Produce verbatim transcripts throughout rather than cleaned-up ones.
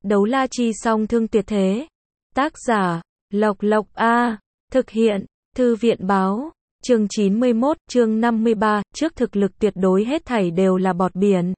Đấu la chi song thương tuyệt thế. Tác giả, Lộc Lộc A. Thực hiện, Thư viện báo. Chương chín mươi mốt, chương năm mươi ba, trước thực lực tuyệt đối hết thảy đều là bọt biển.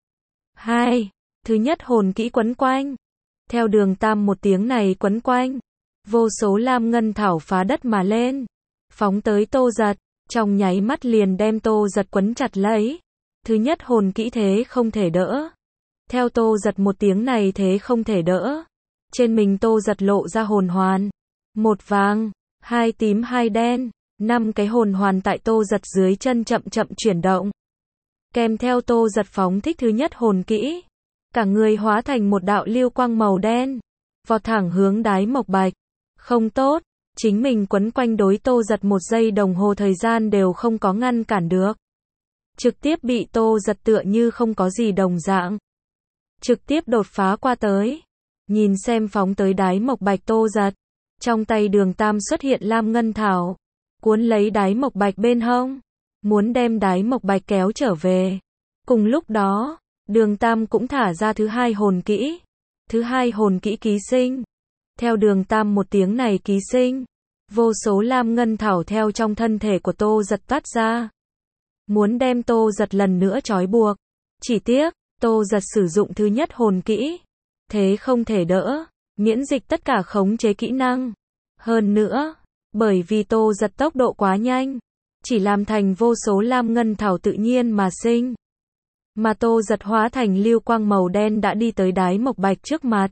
hai. Thứ nhất hồn kỹ quấn quanh. Theo đường tam một tiếng này quấn quanh, vô số lam ngân thảo phá đất mà lên, phóng tới Tô Giật, trong nháy mắt liền đem Tô Giật quấn chặt lấy. Thứ nhất hồn kỹ thế không thể đỡ. Theo Tô Giật một tiếng này thế không thể đỡ, trên mình Tô Giật lộ ra hồn hoàn, một vàng, hai tím hai đen, năm cái hồn hoàn tại Tô Giật dưới chân chậm chậm chuyển động. Kèm theo Tô Giật phóng thích thứ nhất hồn kỹ, cả người hóa thành một đạo lưu quang màu đen, vọt thẳng hướng Đái Mộc Bạch. Không tốt, chính mình quấn quanh đối Tô Giật một giây đồng hồ thời gian đều không có ngăn cản được. Trực tiếp bị Tô Giật tựa như không có gì đồng dạng, trực tiếp đột phá qua tới. Nhìn xem phóng tới Đái Mộc Bạch Tô Giật, trong tay đường tam xuất hiện lam ngân thảo, cuốn lấy Đái Mộc Bạch bên hông, muốn đem Đái Mộc Bạch kéo trở về. Cùng lúc đó, đường tam cũng thả ra thứ hai hồn kỹ. Thứ hai hồn kỹ ký sinh. Theo đường tam một tiếng này ký sinh, vô số lam ngân thảo theo trong thân thể của Tô Giật toát ra, muốn đem Tô Giật lần nữa trói buộc. Chỉ tiếc, Tô Giật sử dụng thứ nhất hồn kỹ, thế không thể đỡ, miễn dịch tất cả khống chế kỹ năng. Hơn nữa, bởi vì Tô Giật tốc độ quá nhanh, chỉ làm thành vô số lam ngân thảo tự nhiên mà sinh. Mà Tô Giật hóa thành lưu quang màu đen đã đi tới Đái Mộc Bạch trước mặt.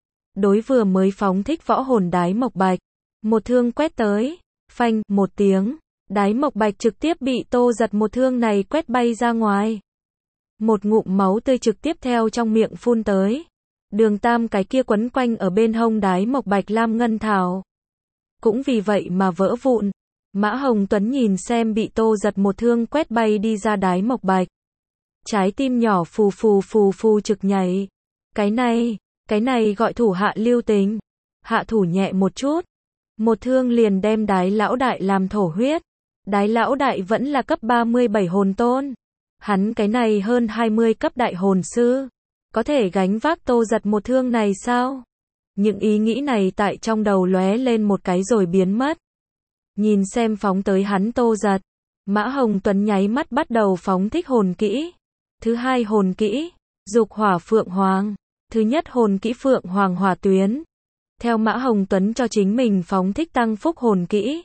Đối vừa mới phóng thích võ hồn Đái Mộc Bạch, một thương quét tới, phanh, một tiếng, Đái Mộc Bạch trực tiếp bị Tô Giật một thương này quét bay ra ngoài. Một ngụm máu tươi trực tiếp theo trong miệng phun tới. Đường tam cái kia quấn quanh ở bên hông Đái Mộc Bạch lam ngân thảo cũng vì vậy mà vỡ vụn. Mã Hồng Tuấn nhìn xem bị Tô Giật một thương quét bay đi ra Đái Mộc Bạch, trái tim nhỏ phù phù phù phù trực nhảy. Cái này, cái này gọi thủ hạ lưu tình. Hạ thủ nhẹ một chút, một thương liền đem Đái lão đại làm thổ huyết. Đái lão đại vẫn là cấp ba mươi bảy hồn tôn, hắn cái này hơn hai mươi cấp đại hồn sư, có thể gánh vác Tô Giật một thương này sao? Những ý nghĩ này tại trong đầu lóe lên một cái rồi biến mất. Nhìn xem phóng tới hắn Tô Giật, Mã Hồng Tuấn nháy mắt bắt đầu phóng thích hồn kỹ. Thứ hai hồn kỹ, Dục Hỏa Phượng Hoàng. Thứ nhất hồn kỹ Phượng Hoàng Hỏa Tuyến. Theo Mã Hồng Tuấn cho chính mình phóng thích tăng phúc hồn kỹ,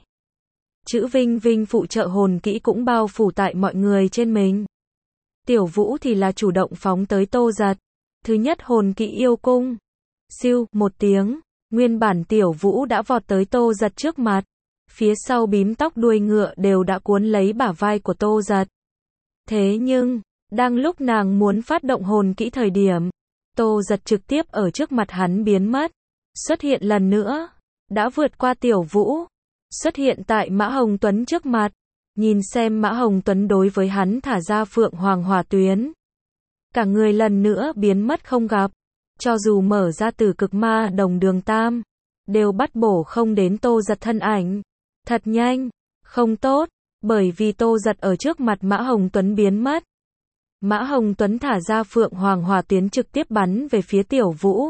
chữ Vinh Vinh phụ trợ hồn kỹ cũng bao phủ tại mọi người trên mình. Tiểu Vũ thì là chủ động phóng tới Tô Giật. Thứ nhất hồn kỹ Yêu Cung. Siêu, một tiếng, nguyên bản Tiểu Vũ đã vọt tới Tô Giật trước mặt. Phía sau bím tóc đuôi ngựa đều đã cuốn lấy bả vai của Tô Giật. Thế nhưng, đang lúc nàng muốn phát động hồn kỹ thời điểm, Tô Giật trực tiếp ở trước mặt hắn biến mất. Xuất hiện lần nữa, đã vượt qua Tiểu Vũ, xuất hiện tại Mã Hồng Tuấn trước mặt. Nhìn xem Mã Hồng Tuấn đối với hắn thả ra Phượng Hoàng Hỏa Tuyến, cả người lần nữa biến mất không gặp. Cho dù mở ra Tử Cực Ma Đồng đường tam, đều bắt bổ không đến Tô Giật thân ảnh. Thật nhanh, không tốt, bởi vì Tô Giật ở trước mặt Mã Hồng Tuấn biến mất. Mã Hồng Tuấn thả ra Phượng Hoàng Hỏa Tuyến trực tiếp bắn về phía Tiểu Vũ.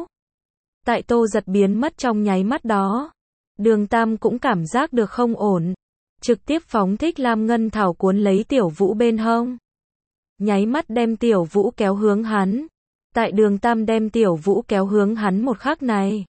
Tại Tô Giật biến mất trong nháy mắt đó, đường tam cũng cảm giác được không ổn, trực tiếp phóng thích lam ngân thảo cuốn lấy Tiểu Vũ bên hông, nháy mắt đem Tiểu Vũ kéo hướng hắn. Tại đường tam đem Tiểu Vũ kéo hướng hắn một khắc này,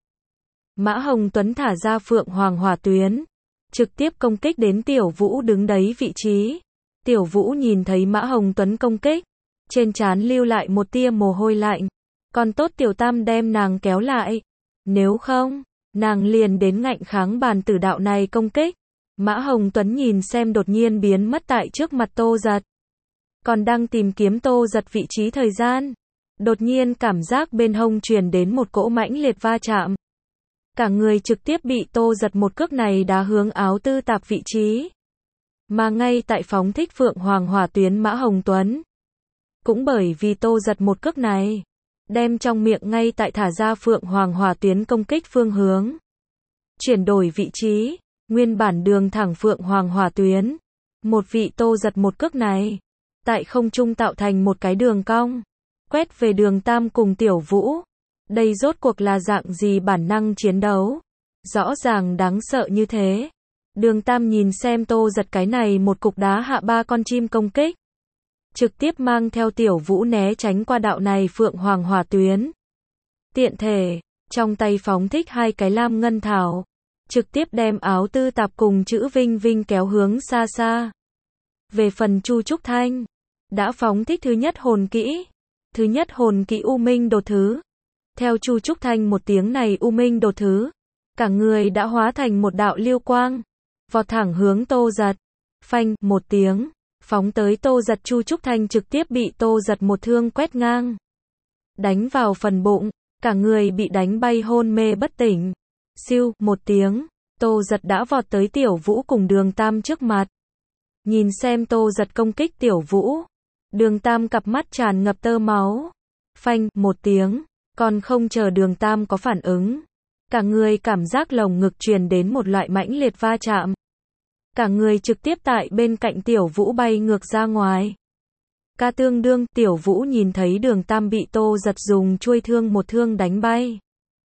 Mã Hồng Tuấn thả ra Phượng Hoàng Hỏa Tuyến, trực tiếp công kích đến Tiểu Vũ đứng đấy vị trí. Tiểu Vũ nhìn thấy Mã Hồng Tuấn công kích, trên trán lưu lại một tia mồ hôi lạnh. Còn tốt Tiểu Tam đem nàng kéo lại, nếu không, nàng liền đến ngạnh kháng bàn tử đạo này công kích. Mã Hồng Tuấn nhìn xem đột nhiên biến mất tại trước mặt Tô Giật, còn đang tìm kiếm Tô Giật vị trí thời gian, đột nhiên cảm giác bên hông truyền đến một cỗ mãnh liệt va chạm. Cả người trực tiếp bị Tô Giật một cước này đá hướng áo tư tạp vị trí. Mà ngay tại phóng thích Phượng Hoàng Hỏa Tuyến Mã Hồng Tuấn, cũng bởi vì Tô Giật một cước này, đem trong miệng ngay tại thả ra Phượng Hoàng Hỏa Tuyến công kích phương hướng, chuyển đổi vị trí. Nguyên bản đường thẳng Phượng Hoàng Hỏa Tuyến, một vị Tô Giật một cước này, tại không trung tạo thành một cái đường cong, quét về đường tam cùng Tiểu Vũ. Đây rốt cuộc là dạng gì bản năng chiến đấu? Rõ ràng đáng sợ như thế. Đường Tam nhìn xem Tô Giật cái này một cục đá hạ ba con chim công kích. Trực tiếp mang theo Tiểu Vũ né tránh qua đạo này phượng hoàng hỏa tuyến. Tiện thể, trong tay phóng thích hai cái lam ngân thảo. Trực tiếp đem áo tư tạp cùng chữ Vinh Vinh kéo hướng xa xa. Về phần Chu Trúc Thanh, đã phóng thích thứ nhất hồn kỹ. Thứ nhất hồn kỹ U Minh đột thứ. Theo Chu Trúc Thanh một tiếng này U Minh đột thứ, cả người đã hóa thành một đạo lưu quang, vọt thẳng hướng Tô Giật. Phanh, một tiếng, phóng tới Tô Giật. Chu Trúc Thanh trực tiếp bị Tô Giật một thương quét ngang. Đánh vào phần bụng, cả người bị đánh bay hôn mê bất tỉnh. Siêu, một tiếng, Tô Giật đã vọt tới Tiểu Vũ cùng Đường Tam trước mặt. Nhìn xem Tô Giật công kích Tiểu Vũ, Đường Tam cặp mắt tràn ngập tơ máu. Phanh, một tiếng, còn không chờ Đường Tam có phản ứng. Cả người cảm giác lồng ngực truyền đến một loại mãnh liệt va chạm. Cả người trực tiếp tại bên cạnh Tiểu Vũ bay ngược ra ngoài. Ca tương đương, Tiểu Vũ nhìn thấy Đường Tam bị Tô Giật dùng chuôi thương một thương đánh bay.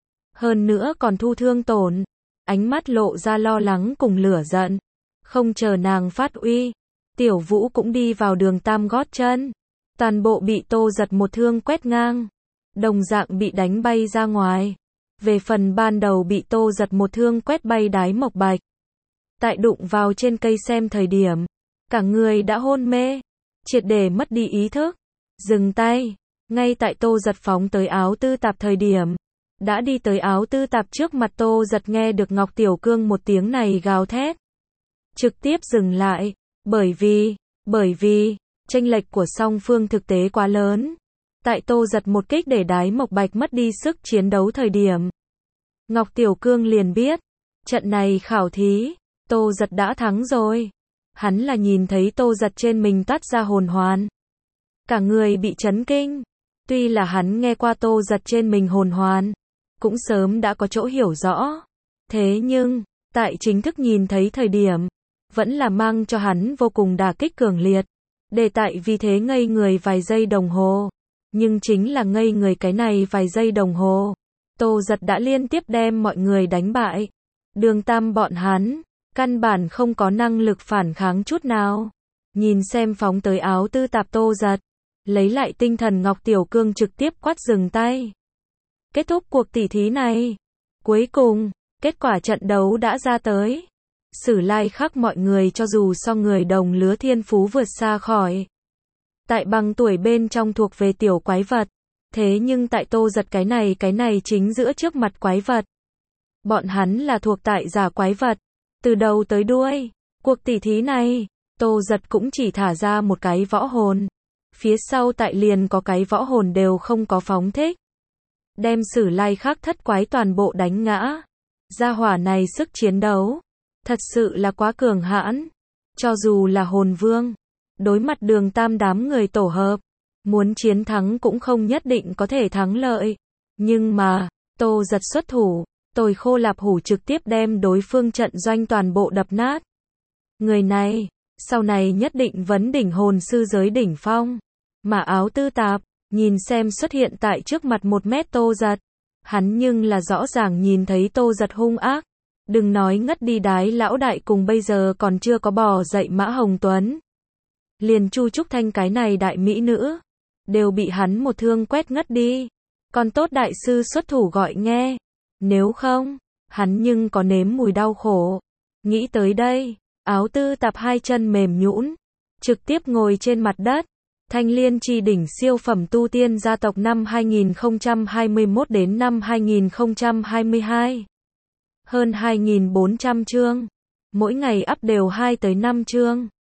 Hơn nữa còn thu thương tổn. Ánh mắt lộ ra lo lắng cùng lửa giận. Không chờ nàng phát uy, Tiểu Vũ cũng đi vào Đường Tam gót chân. Toàn bộ bị Tô Giật một thương quét ngang. Đồng dạng bị đánh bay ra ngoài. Về phần ban đầu bị Tô Giật một thương quét bay Đái Mộc Bạch. Tại đụng vào trên cây xem thời điểm, cả người đã hôn mê, triệt để mất đi ý thức. Dừng tay, ngay tại Tô Giật phóng tới áo tư tạp thời điểm, đã đi tới áo tư tạp trước mặt Tô Giật nghe được Ngọc Tiểu Cương một tiếng này gào thét. Trực tiếp dừng lại, bởi vì, bởi vì, chênh lệch của song phương thực tế quá lớn. Tại Tô Giật một kích để Đái Mộc Bạch mất đi sức chiến đấu thời điểm, Ngọc Tiểu Cương liền biết, trận này khảo thí, Tô Giật đã thắng rồi. Hắn là nhìn thấy Tô Giật trên mình toát ra hồn hoàn. Cả người bị chấn kinh. Tuy là hắn nghe qua Tô Giật trên mình hồn hoàn, cũng sớm đã có chỗ hiểu rõ. Thế nhưng, tại chính thức nhìn thấy thời điểm, vẫn là mang cho hắn vô cùng đả kích cường liệt. Để tại vì thế ngây người vài giây đồng hồ. Nhưng chính là ngây người cái này vài giây đồng hồ, Tô Giật đã liên tiếp đem mọi người đánh bại. Đường Tam bọn hắn, căn bản không có năng lực phản kháng chút nào. Nhìn xem phóng tới áo tư tạp Tô Giật, lấy lại tinh thần Ngọc Tiểu Cương trực tiếp quát dừng tay. Kết thúc cuộc tỉ thí này. Cuối cùng, kết quả trận đấu đã ra tới. Sử Lai Khắc mọi người cho dù so người đồng lứa thiên phú vượt xa khỏi. Tại bằng tuổi bên trong thuộc về tiểu quái vật. Thế nhưng tại Tô Giật cái này cái này chính giữa trước mặt quái vật. Bọn hắn là thuộc tại giả quái vật. Từ đầu tới đuôi, cuộc tỉ thí này, Tô Giật cũng chỉ thả ra một cái võ hồn. Phía sau tại liền có cái võ hồn đều không có phóng thích. Đem Sử Lai Khắc thất quái toàn bộ đánh ngã. Gia hỏa này sức chiến đấu, thật sự là quá cường hãn. Cho dù là hồn vương, đối mặt Đường Tam đám người tổ hợp, muốn chiến thắng cũng không nhất định có thể thắng lợi. Nhưng mà, Tô Giật xuất thủ, Tồi Khô Lạp Hủ trực tiếp đem đối phương trận doanh toàn bộ đập nát. Người này, sau này nhất định vấn đỉnh hồn sư giới đỉnh phong. Mà áo tư tạp, nhìn xem xuất hiện tại trước mặt một mét Tô Giật. Hắn nhưng là rõ ràng nhìn thấy Tô Giật hung ác. Đừng nói ngất đi Đái lão đại cùng bây giờ còn chưa có bò dậy Mã Hồng Tuấn. Liền Chu Trúc Thanh cái này đại mỹ nữ, đều bị hắn một thương quét ngất đi. Còn tốt đại sư xuất thủ gọi nghe. Nếu không, hắn nhưng có nếm mùi đau khổ. Nghĩ tới đây, áo tư tạp hai chân mềm nhũn, trực tiếp ngồi trên mặt đất. Thanh Liên Chi đỉnh siêu phẩm tu tiên gia tộc năm hai nghìn không trăm hai mươi mốt đến năm hai nghìn không trăm hai mươi hai. Hơn hai nghìn bốn trăm chương. Mỗi ngày up đều hai tới năm chương.